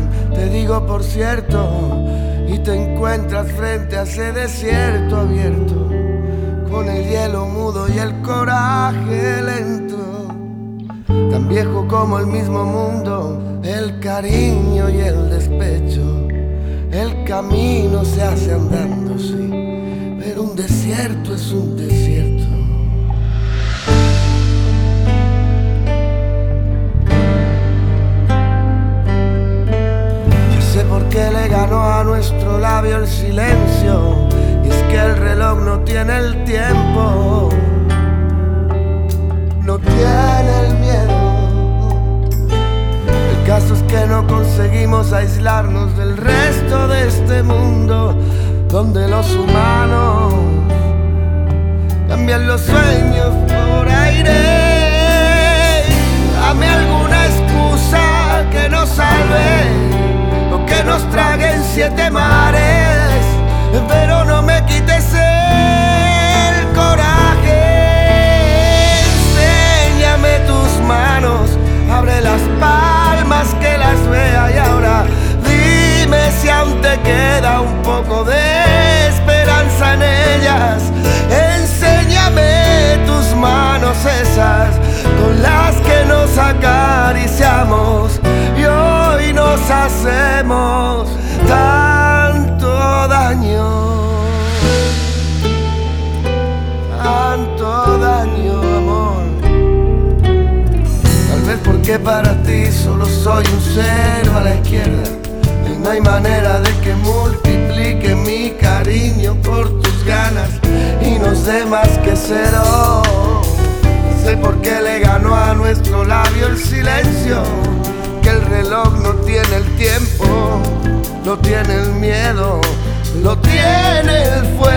te digo por cierto, y te encuentras frente a ese desierto abierto, con el hielo mudo y el coraje lento, tan viejo como el mismo mundo, el cariño y el despecho. El camino se hace andando, sí, pero un desierto es un desierto. Yo sé por qué le ganó a nuestro labio el silencio, y es que el reloj no tiene el tiempo, no tiene el miedo. El caso es que no conseguimos aislarnos del resto de este mundo, donde los humanos cambian los sueños por aire. Dame alguna excusa que nos salve o que nos trague en 7 mares, pero no me quites el coraje. Enséñame tus manos, abre las palmas que las vea, y ahora dime si aún te queda un poco de esperanza en ellas. Enséñame tus manos esas con las que nos acariciamos y hoy nos hacemos tanto daño. Tanto daño, amor. Tal vez porque para ti solo soy un cero a la izquierda, y no hay manera de que multiplique mi cariño por tus ganas y nos dé más que 0. Sé por qué le ganó a nuestro labio el silencio, que el reloj no tiene el tiempo, no tiene el miedo, lo tiene el fuego.